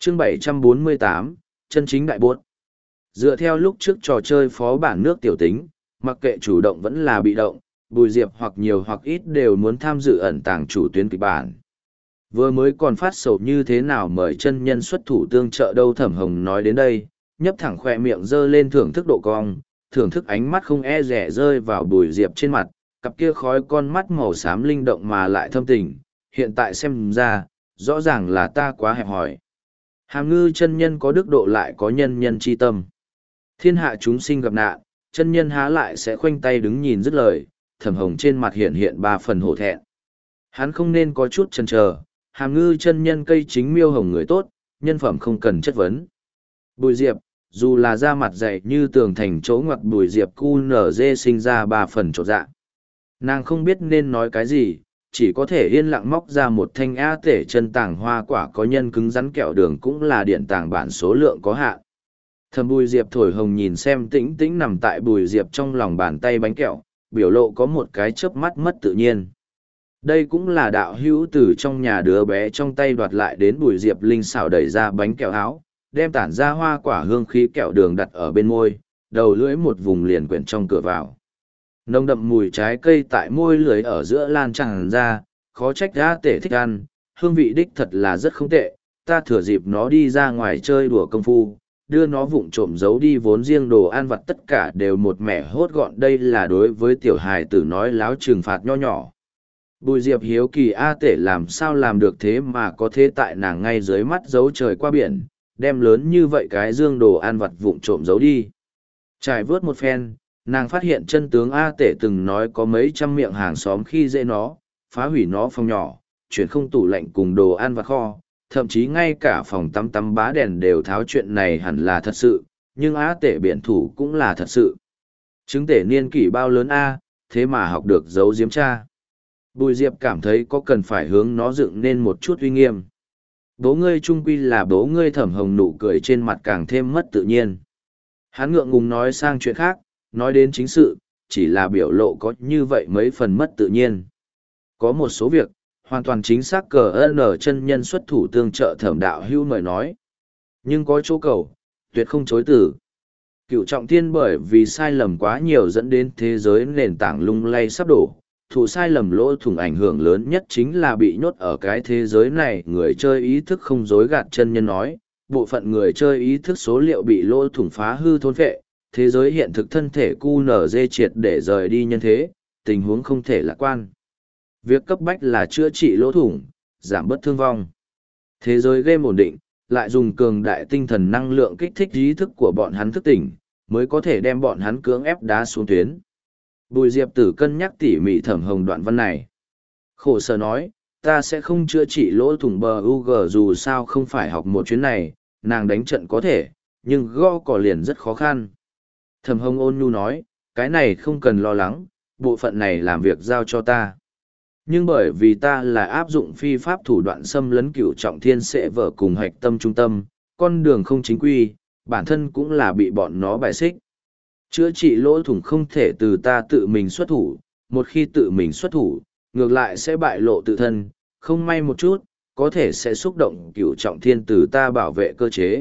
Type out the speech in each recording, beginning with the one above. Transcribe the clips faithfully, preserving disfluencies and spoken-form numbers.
chương bảy trăm bốn mươi tám, chân chính đại buốt. Dựa theo lúc trước trò chơi phó bản nước tiểu tính, mặc kệ chủ động vẫn là bị động, Bùi Diệp hoặc nhiều hoặc ít đều muốn tham dự ẩn tàng chủ tuyến kịch bản. Vừa mới còn phát sầu như thế nào mời chân nhân xuất thủ tương trợ đâu, Thẩm Hồng nói đến đây, nhấp thẳng khoe miệng giơ lên thưởng thức độ cong, thưởng thức ánh mắt không e rẻ rơi vào Bùi Diệp trên mặt, cặp kia khói con mắt màu xám linh động mà lại thâm tình, hiện tại xem ra, rõ ràng là ta quá hẹp hòi. Hàm Ngư chân nhân có đức độ lại có nhân nhân chi tâm. Thiên hạ chúng sinh gặp nạn, chân nhân há lại sẽ khoanh tay đứng nhìn dứt lời, Thẩm Hồng trên mặt hiện hiện ba phần hổ thẹn. Hắn không nên có chút chần chờ, Hàm Ngư chân nhân cây chính miêu hồng người tốt, nhân phẩm không cần chất vấn. Bùi Diệp, dù là da mặt dày như tường thành chỗ ngoặc, Bùi Diệp cu nở dê sinh ra ba phần trột dạ. Nàng không biết nên nói cái gì, chỉ có thể yên lặng móc ra một thanh á tể chân tàng hoa quả có nhân cứng rắn kẹo đường cũng là điện tàng bản số lượng có hạn. Thầm Bùi Diệp thổi hồng nhìn xem tĩnh tĩnh nằm tại Bùi Diệp trong lòng bàn tay bánh kẹo, biểu lộ có một cái chớp mắt mất tự nhiên. Đây cũng là đạo hữu từ trong nhà đứa bé trong tay đoạt lại đến Bùi Diệp linh xảo đẩy ra bánh kẹo áo, đem tản ra hoa quả hương khí kẹo đường đặt ở bên môi, đầu lưỡi một vùng liền quyển trong cửa vào. Nồng đậm mùi trái cây tại môi lưỡi ở giữa lan tràn ra, khó trách ra tể thích ăn, hương vị đích thật là rất không tệ, ta thừa dịp nó đi ra ngoài chơi đùa công phu, đưa nó vụng trộm giấu đi vốn riêng đồ ăn vặt tất cả đều một mẻ hốt gọn, đây là đối với tiểu hài tử nói láo trừng phạt nho nhỏ. Bùi Diệp hiếu kỳ A tể làm sao làm được thế mà có thế tại nàng ngay dưới mắt giấu trời qua biển, đem lớn như vậy cái dương đồ ăn vặt vụng trộm giấu đi. Trải vớt một phen, nàng phát hiện chân tướng A tể từng nói có mấy trăm miệng hàng xóm khi dễ nó, phá hủy nó phòng nhỏ, chuyển không tủ lạnh cùng đồ ăn vặt kho, thậm chí ngay cả phòng tắm tắm bá đèn đều tháo, chuyện này hẳn là thật sự, nhưng A tể biện thủ cũng là thật sự. Chứng tể niên kỷ bao lớn A, thế mà học được giấu giếm cha. Bùi Diệp cảm thấy có cần phải hướng nó dựng nên một chút uy nghiêm. Bố ngươi trung quy là bố ngươi, Thẩm Hồng nụ cười trên mặt càng thêm mất tự nhiên. Hắn ngượng ngùng nói sang chuyện khác, nói đến chính sự, chỉ là biểu lộ có như vậy mấy phần mất tự nhiên. Có một số việc, hoàn toàn chính xác cờ ơn ở chân nhân xuất thủ tương trợ Thẩm đạo hữu mời nói. Nhưng có chỗ cầu, tuyệt không chối từ. Cựu trọng thiên bởi vì sai lầm quá nhiều dẫn đến thế giới nền tảng lung lay sắp đổ. Thủ sai lầm lỗ thủng ảnh hưởng lớn nhất chính là bị nhốt ở cái thế giới này, người chơi ý thức không dối gạt chân nhân nói, bộ phận người chơi ý thức số liệu bị lỗ thủng phá hư thôn phệ, thế giới hiện thực thân thể cu nở dê triệt để rời đi nhân thế, tình huống không thể lạc quan. Việc cấp bách là chữa trị lỗ thủng, giảm bớt thương vong. Thế giới game ổn định, lại dùng cường đại tinh thần năng lượng kích thích ý thức của bọn hắn thức tỉnh, mới có thể đem bọn hắn cưỡng ép đá xuống tuyến. Bùi Diệp Tử cân nhắc tỉ mỉ Thẩm Hồng đoạn văn này. Khổ sở nói, ta sẽ không chữa trị lỗ thủng bờ u giê, dù sao không phải học một chuyến này, nàng đánh trận có thể, nhưng gõ cỏ liền rất khó khăn. Thẩm Hồng ôn nhu nói, cái này không cần lo lắng, bộ phận này làm việc giao cho ta. Nhưng bởi vì ta là áp dụng phi pháp thủ đoạn xâm lấn cửu trọng thiên sẽ vở cùng hạch tâm trung tâm, con đường không chính quy, bản thân cũng là bị bọn nó bài xích. Chữa trị lỗ thủng không thể từ ta tự mình xuất thủ, một khi tự mình xuất thủ, ngược lại sẽ bại lộ tự thân, không may một chút, có thể sẽ xúc động cửu trọng thiên từ ta bảo vệ cơ chế.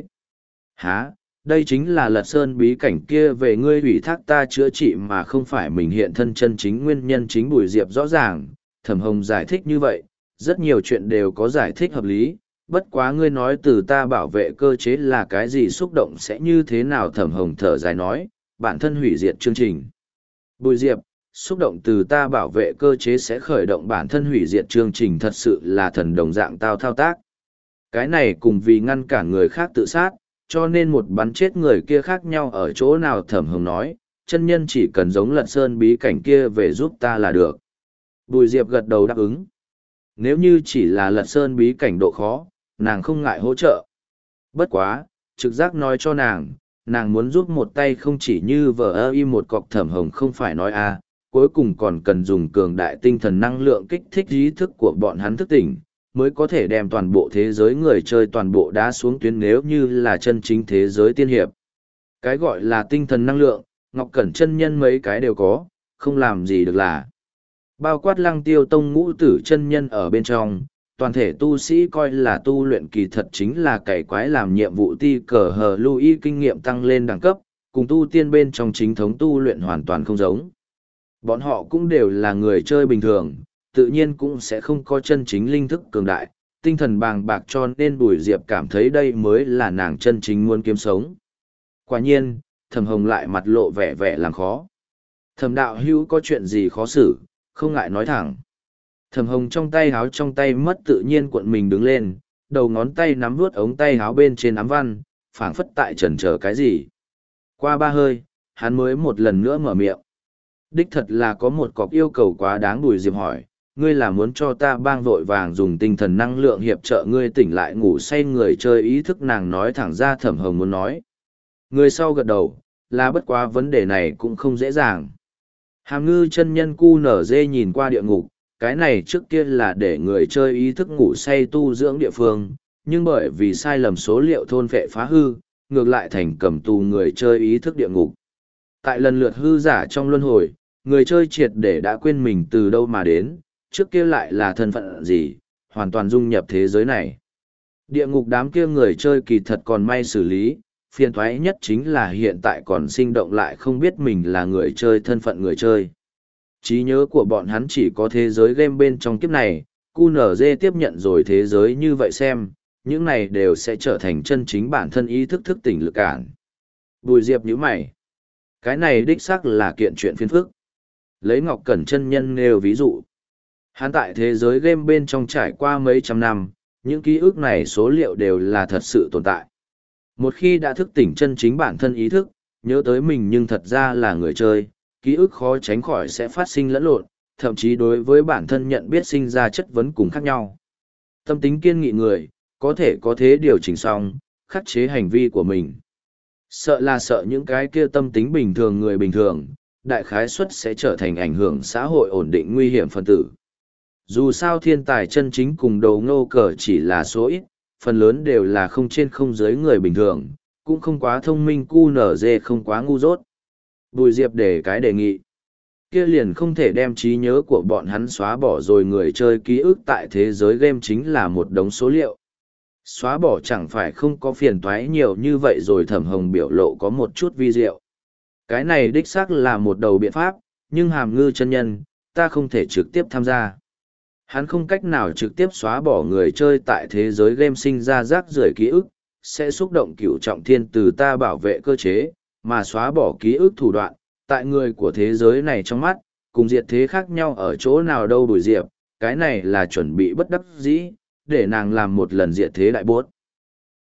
Hả, đây chính là Lật Sơn bí cảnh kia về ngươi ủy thác ta chữa trị mà không phải mình hiện thân chân chính nguyên nhân chính. Bùi Diệp rõ ràng, Thẩm Hồng giải thích như vậy, rất nhiều chuyện đều có giải thích hợp lý, bất quá ngươi nói từ ta bảo vệ cơ chế là cái gì, xúc động sẽ như thế nào? Thẩm Hồng thở dài nói, bản thân hủy diệt chương trình. Bùi Diệp, xúc động từ ta bảo vệ cơ chế sẽ khởi động bản thân hủy diệt chương trình, thật sự là thần đồng dạng tao thao tác. Cái này cùng vì ngăn cản người khác tự sát, cho nên một bắn chết người kia khác nhau ở chỗ nào? Thẩm Hồng nói, chân nhân chỉ cần giống Lật Sơn bí cảnh kia về giúp ta là được. Bùi Diệp gật đầu đáp ứng. Nếu như chỉ là Lật Sơn bí cảnh độ khó, nàng không ngại hỗ trợ. Bất quá, trực giác nói cho nàng, nàng muốn giúp một tay không chỉ như vờ ơ y một cọc. Thẩm Hồng không phải nói a, cuối cùng còn cần dùng cường đại tinh thần năng lượng kích thích ý thức của bọn hắn thức tỉnh, mới có thể đem toàn bộ thế giới người chơi toàn bộ đá xuống tuyến, nếu như là chân chính thế giới tiên hiệp. Cái gọi là tinh thần năng lượng, Ngọc Cẩn chân nhân mấy cái đều có, không làm gì được là. Bao quát Lăng Tiêu Tông ngũ tử chân nhân ở bên trong, toàn thể tu sĩ coi là tu luyện kỳ thật chính là cày quái làm nhiệm vụ ti cờ hờ lưu y kinh nghiệm tăng lên đẳng cấp, cùng tu tiên bên trong chính thống tu luyện hoàn toàn không giống. Bọn họ cũng đều là người chơi bình thường, tự nhiên cũng sẽ không có chân chính linh thức cường đại, tinh thần bàng bạc cho nên Bùi Diệp cảm thấy đây mới là nàng chân chính muốn kiếm sống. Quả nhiên, Thẩm Hồng lại mặt lộ vẻ vẻ làm khó. Thẩm đạo hữu có chuyện gì khó xử, không ngại nói thẳng. Thẩm Hồng trong tay háo trong tay mất tự nhiên cuộn mình đứng lên, đầu ngón tay nắm vuốt ống tay háo bên trên ám văn, phảng phất tại chần chờ cái gì. Qua ba hơi, hắn mới một lần nữa mở miệng. Đích thật là có một cọc yêu cầu quá đáng. Bùi Diệp hỏi, ngươi là muốn cho ta bang vội vàng dùng tinh thần năng lượng hiệp trợ ngươi tỉnh lại ngủ say người chơi ý thức, nàng nói thẳng ra. Thẩm Hồng muốn nói. Người sau gật đầu, là bất quá vấn đề này cũng không dễ dàng. Hàm Ngư chân nhân cu nở dê nhìn qua địa ngục, cái này trước kia là để người chơi ý thức ngủ say tu dưỡng địa phương, nhưng bởi vì sai lầm số liệu thôn phệ phá hư, ngược lại thành cầm tù người chơi ý thức địa ngục. Tại lần lượt hư giả trong luân hồi, người chơi triệt để đã quên mình từ đâu mà đến, trước kia lại là thân phận gì, hoàn toàn dung nhập thế giới này. Địa ngục đám kia người chơi kỳ thật còn may xử lý, phiền thoái nhất chính là hiện tại còn sinh động lại không biết mình là người chơi, thân phận người chơi. Trí nhớ của bọn hắn chỉ có thế giới game bên trong kiếp này, cu nở dê tiếp nhận rồi thế giới như vậy xem, những này đều sẽ trở thành chân chính bản thân ý thức thức tỉnh lực cản. Bùi Diệp nhíu mày. Cái này đích xác là kiện chuyện phiền phức. Lấy Ngọc Cẩn chân nhân nêu ví dụ. Hắn tại thế giới game bên trong trải qua mấy trăm năm, những ký ức này số liệu đều là thật sự tồn tại. Một khi đã thức tỉnh chân chính bản thân ý thức, nhớ tới mình nhưng thật ra là người chơi, ký ức khó tránh khỏi sẽ phát sinh lẫn lộn, thậm chí đối với bản thân nhận biết sinh ra chất vấn cùng khác nhau. Tâm tính kiên nghị người, có thể có thế điều chỉnh xong, khắc chế hành vi của mình. Sợ là sợ những cái kia tâm tính bình thường người bình thường, đại khái suất sẽ trở thành ảnh hưởng xã hội ổn định nguy hiểm phân tử. Dù sao thiên tài chân chính cùng đầu ngô cờ chỉ là số ít, phần lớn đều là không trên không dưới người bình thường, cũng không quá thông minh, cu nở dê không quá ngu dốt. Bùi Diệp để cái đề nghị. Kia liền không thể đem trí nhớ của bọn hắn xóa bỏ rồi, người chơi ký ức tại thế giới game chính là một đống số liệu. Xóa bỏ chẳng phải không có phiền toái nhiều như vậy rồi. Thẩm Hồng biểu lộ có một chút vi diệu. Cái này đích xác là một đầu biện pháp, nhưng Hàm Ngư chân nhân, ta không thể trực tiếp tham gia. Hắn không cách nào trực tiếp xóa bỏ người chơi tại thế giới game sinh ra rác rưởi ký ức, sẽ xúc động cửu trọng thiên từ ta bảo vệ cơ chế, mà xóa bỏ ký ức thủ đoạn, tại người của thế giới này trong mắt, cùng diệt thế khác nhau ở chỗ nào đâu. Bùi Diệp, cái này là chuẩn bị bất đắc dĩ, để nàng làm một lần diệt thế đại bốt.